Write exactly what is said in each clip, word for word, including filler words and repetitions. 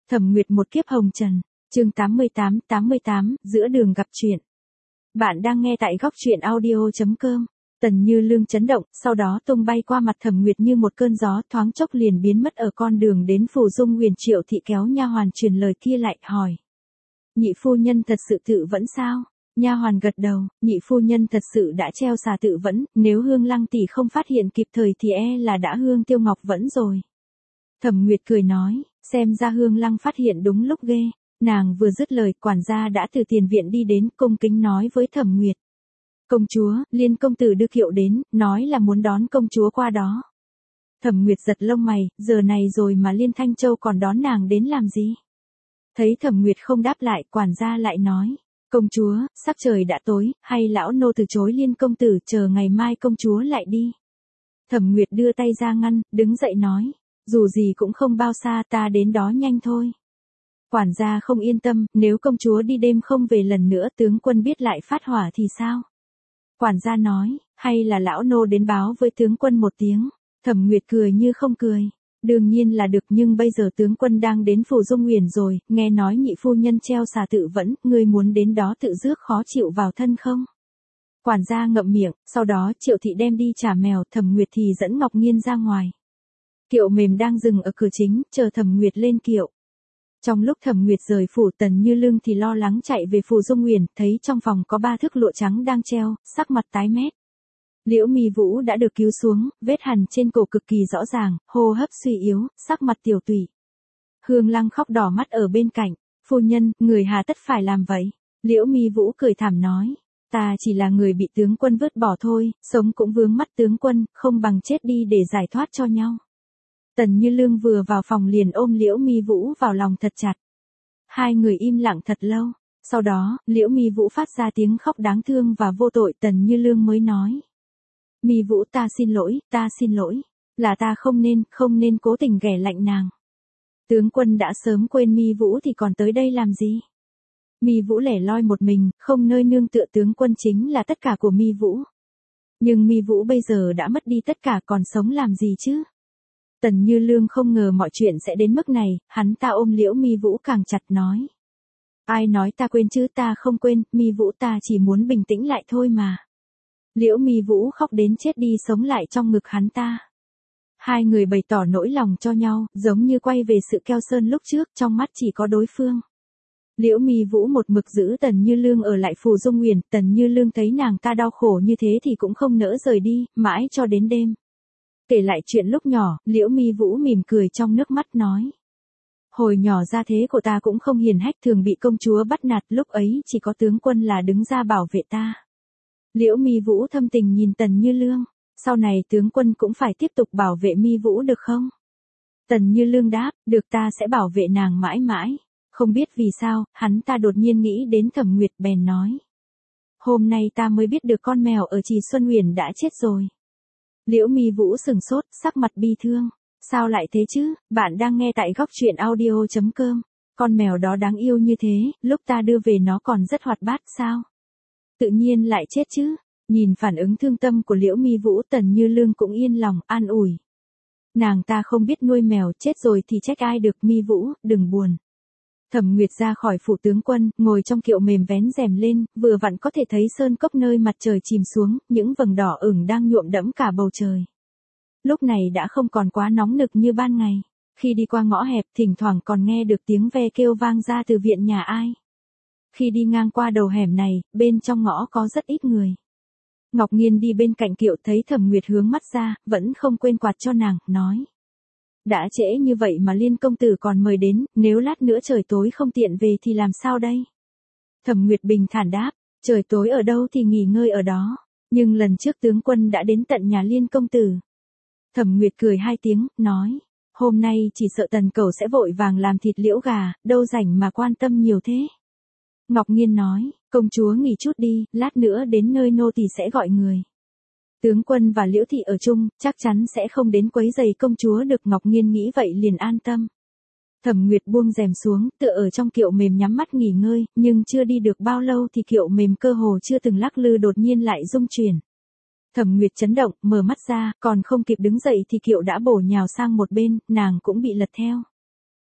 Thẩm Nguyệt một kiếp hồng trần, chương tám mươi tám, tám mươi tám, giữa đường gặp chuyện. Bạn đang nghe tại góc truyện audio chấm com. Tần Như Lương chấn động, sau đó tung bay qua mặt Thẩm Nguyệt như một cơn gió, thoáng chốc liền biến mất ở con đường đến Phủ Dung Huyền. Triệu thị kéo nha hoàn truyền lời kia lại, hỏi: "Nhị phu nhân thật sự tự vẫn sao?" Nha hoàn gật đầu, nhị phu nhân thật sự đã treo xà tự vẫn, nếu Hương Lăng tỷ không phát hiện kịp thời thì e là đã hương tiêu ngọc vẫn rồi. Thẩm Nguyệt cười nói, xem ra Hương Lăng phát hiện đúng lúc ghê. Nàng vừa dứt lời, quản gia đã từ tiền viện đi đến, cung kính nói với Thẩm Nguyệt: "Công chúa, Liên công tử đưa kiệu đến, nói là muốn đón công chúa qua đó." Thẩm Nguyệt giật lông mày, giờ này rồi mà Liên Thanh Châu còn đón nàng đến làm gì? Thấy Thẩm Nguyệt không đáp lại, quản gia lại nói: "Công chúa, sắc trời đã tối, hay lão nô từ chối Liên công tử, chờ ngày mai công chúa lại đi." Thẩm Nguyệt đưa tay ra ngăn, đứng dậy nói: "Dù gì cũng không bao xa, ta đến đó nhanh thôi." Quản gia không yên tâm, nếu công chúa đi đêm không về lần nữa, tướng quân biết lại phát hỏa thì sao? Quản gia nói, hay là lão nô đến báo với tướng quân một tiếng. Thẩm Nguyệt cười như không cười. Đương nhiên là được, nhưng bây giờ tướng quân đang đến Phủ Dung Huyền rồi, nghe nói nhị phu nhân treo xà tự vẫn, ngươi muốn đến đó tự rước khó chịu vào thân không? Quản gia ngậm miệng, sau đó Triệu thị đem đi trả mèo, Thẩm Nguyệt thì dẫn Ngọc Nghiên ra ngoài. Kiệu mềm đang dừng ở cửa chính, chờ Thẩm Nguyệt lên kiệu. Trong lúc Thẩm Nguyệt rời phủ, Tần Như Lương thì lo lắng chạy về Phủ Dung Huyền, thấy trong phòng có ba thước lụa trắng đang treo, sắc mặt tái mét. Liễu Mi Vũ đã được cứu xuống, vết hằn trên cổ cực kỳ rõ ràng, hô hấp suy yếu, sắc mặt tiểu tụy. Hương Lăng khóc đỏ mắt ở bên cạnh, "Phu nhân, người hà tất phải làm vậy?" Liễu Mi Vũ cười thảm nói, "Ta chỉ là người bị tướng quân vứt bỏ thôi, sống cũng vướng mắt tướng quân, không bằng chết đi để giải thoát cho nhau." Tần Như Lương vừa vào phòng liền ôm Liễu Mi Vũ vào lòng thật chặt. Hai người im lặng thật lâu, sau đó, Liễu Mi Vũ phát ra tiếng khóc đáng thương và vô tội. Tần Như Lương mới nói: "Mi Vũ, ta xin lỗi, ta xin lỗi, là ta không nên, không nên cố tình ghẻ lạnh nàng. Tướng quân đã sớm quên Mi Vũ thì còn tới đây làm gì?" Mi Vũ lẻ loi một mình, không nơi nương tựa, tướng quân chính là tất cả của Mi Vũ. Nhưng Mi Vũ bây giờ đã mất đi tất cả, còn sống làm gì chứ? Tần Như Lương không ngờ mọi chuyện sẽ đến mức này, hắn ta ôm Liễu Mi Vũ càng chặt nói: "Ai nói ta quên chứ, ta không quên, Mi Vũ, ta chỉ muốn bình tĩnh lại thôi mà." Liễu Mi Vũ khóc đến chết đi sống lại trong ngực hắn ta. Hai người bày tỏ nỗi lòng cho nhau, giống như quay về sự keo sơn lúc trước, trong mắt chỉ có đối phương. Liễu Mi Vũ một mực giữ Tần Như Lương ở lại Phủ Dung Huyền, Tần Như Lương thấy nàng ta đau khổ như thế thì cũng không nỡ rời đi, mãi cho đến đêm. Kể lại chuyện lúc nhỏ, Liễu Mi Vũ mỉm cười trong nước mắt nói: "Hồi nhỏ gia thế của ta cũng không hiền hách, thường bị công chúa bắt nạt, lúc ấy chỉ có tướng quân là đứng ra bảo vệ ta." Liễu Mi Vũ thâm tình nhìn Tần Như Lương, "Sau này tướng quân cũng phải tiếp tục bảo vệ Mi Vũ được không?" Tần Như Lương đáp, "Được, ta sẽ bảo vệ nàng mãi mãi." Không biết vì sao, hắn ta đột nhiên nghĩ đến Thẩm Nguyệt, bèn nói: "Hôm nay ta mới biết được con mèo ở Trì Xuân Huyền đã chết rồi." Liễu Mi Vũ sừng sốt, sắc mặt bi thương. "Sao lại thế chứ, bạn đang nghe tại góc truyện audio chấm com. Con mèo đó đáng yêu như thế, lúc ta đưa về nó còn rất hoạt bát sao? Tự nhiên lại chết chứ?" Nhìn phản ứng thương tâm của Liễu Mi Vũ, Tần Như Lương cũng yên lòng, an ủi. Nàng ta không biết nuôi mèo, chết rồi thì trách ai được. Mi Vũ, đừng buồn. Thẩm Nguyệt ra khỏi phủ tướng quân, ngồi trong kiệu mềm vén rèm lên, vừa vặn có thể thấy sơn cốc nơi mặt trời chìm xuống, những vầng đỏ ửng đang nhuộm đẫm cả bầu trời. Lúc này đã không còn quá nóng nực như ban ngày. Khi đi qua ngõ hẹp, thỉnh thoảng còn nghe được tiếng ve kêu vang ra từ viện nhà ai. Khi đi ngang qua đầu hẻm này, bên trong ngõ có rất ít người. Ngọc Nghiên đi bên cạnh kiệu, thấy Thẩm Nguyệt hướng mắt ra, vẫn không quên quạt cho nàng, nói: "Đã trễ như vậy mà Liên công tử còn mời đến, nếu lát nữa trời tối không tiện về thì làm sao đây?" Thẩm Nguyệt bình thản đáp: "Trời tối ở đâu thì nghỉ ngơi ở đó, nhưng lần trước tướng quân đã đến tận nhà Liên công tử." Thẩm Nguyệt cười hai tiếng, nói: "Hôm nay chỉ sợ Tần Cẩu sẽ vội vàng làm thịt liễu gà, đâu rảnh mà quan tâm nhiều thế." Ngọc Nghiên nói: "Công chúa nghỉ chút đi, lát nữa đến nơi nô tỳ sẽ gọi người. Tướng quân và Liễu thị ở chung, chắc chắn sẽ không đến quấy rầy công chúa được." Ngọc Nghiên nghĩ vậy liền an tâm. Thẩm Nguyệt buông rèm xuống, tựa ở trong kiệu mềm nhắm mắt nghỉ ngơi, nhưng chưa đi được bao lâu thì kiệu mềm cơ hồ chưa từng lắc lư đột nhiên lại rung chuyển. Thẩm Nguyệt chấn động, mở mắt ra, còn không kịp đứng dậy thì kiệu đã bổ nhào sang một bên, nàng cũng bị lật theo.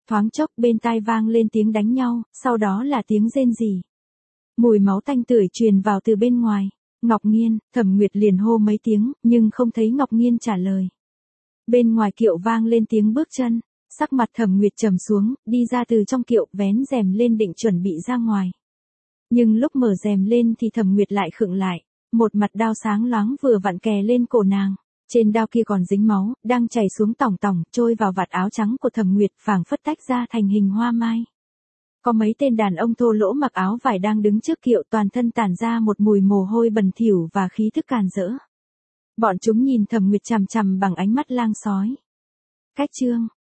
Thoáng chốc bên tai vang lên tiếng đánh nhau, sau đó là tiếng rên rỉ. Mùi máu tanh tưởi truyền vào từ bên ngoài. Ngọc Nghiên, Thẩm Nguyệt liền hô mấy tiếng, nhưng không thấy Ngọc Nghiên trả lời. Bên ngoài kiệu vang lên tiếng bước chân, sắc mặt Thẩm Nguyệt trầm xuống, đi ra từ trong kiệu, vén rèm lên định chuẩn bị ra ngoài. Nhưng lúc mở rèm lên thì Thẩm Nguyệt lại khựng lại, một mặt đao sáng loáng vừa vặn kè lên cổ nàng. Trên đao kia còn dính máu, đang chảy xuống tỏng tỏng, trôi vào vạt áo trắng của Thẩm Nguyệt, phảng phất tách ra thành hình hoa mai. Có mấy tên đàn ông thô lỗ mặc áo vải đang đứng trước kiệu, toàn thân tản ra một mùi mồ hôi bẩn thỉu và khí thức càn rỡ. Bọn chúng nhìn Thẩm Nguyệt chằm chằm bằng ánh mắt lang sói. Cách chương